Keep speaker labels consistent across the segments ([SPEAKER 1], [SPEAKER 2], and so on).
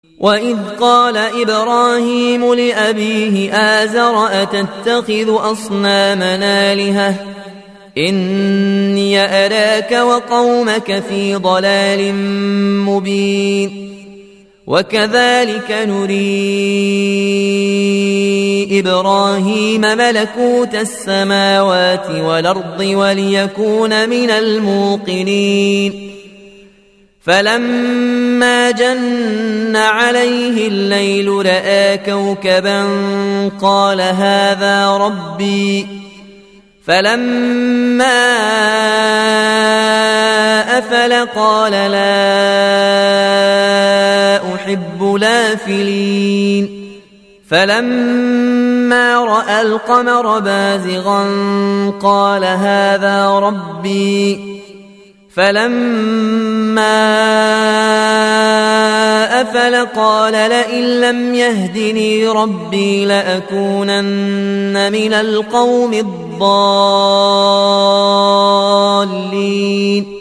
[SPEAKER 1] وإذ قال إبراهيم لأبيه آزر أتتخذ أصنامنا آلهة إني أراك وقومك في ضلال مبين وكذلك نري إبراهيم ملكوت السماوات والأرض وليكون من الموقنين فلما جن عليه الليل رأى كوكبا قال هذا ربي فلما أفل قال لا أحب الآفلين فلما رأى القمر بازغا قال هذا ربي فلما أفل قال لئن لم يهدني ربي لأكونن من القوم الضالين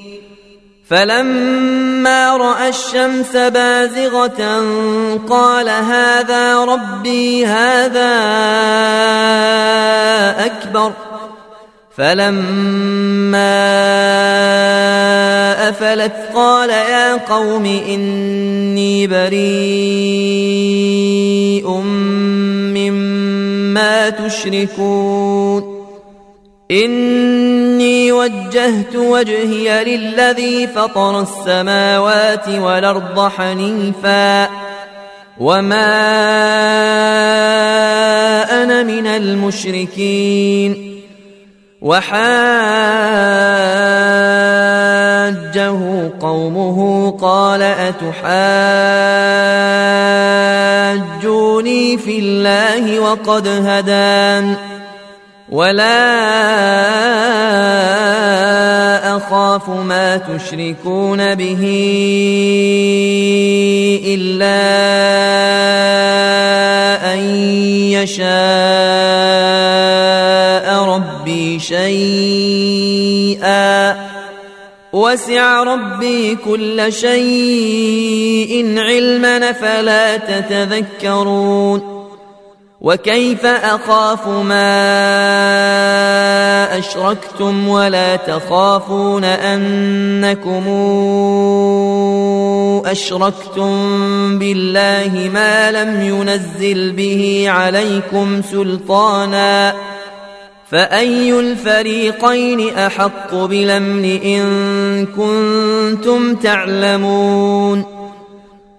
[SPEAKER 1] فلما رأى الشمس بازغة قال هذا ربي هذا أكبر فلما أفلت قال يا قوم إني بريء مما تشركون إني وجهت وجهي للذي فطر السماوات والأرض حنيفا وما أنا من المشركين وحاجه قومه قال أتحاجوني في الله وقد هدان ولا أخاف ما تشركون به إلا أن يشاء ربي شيئا وسع ربي كل شيء علما فلا تتذكرون وكيف أخاف ما أشركتم ولا تخافون أنكم أشركتم بالله ما لم ينزل به عليكم سلطانا فأي الفريقين أحق بالأمن إن كنتم تعلمون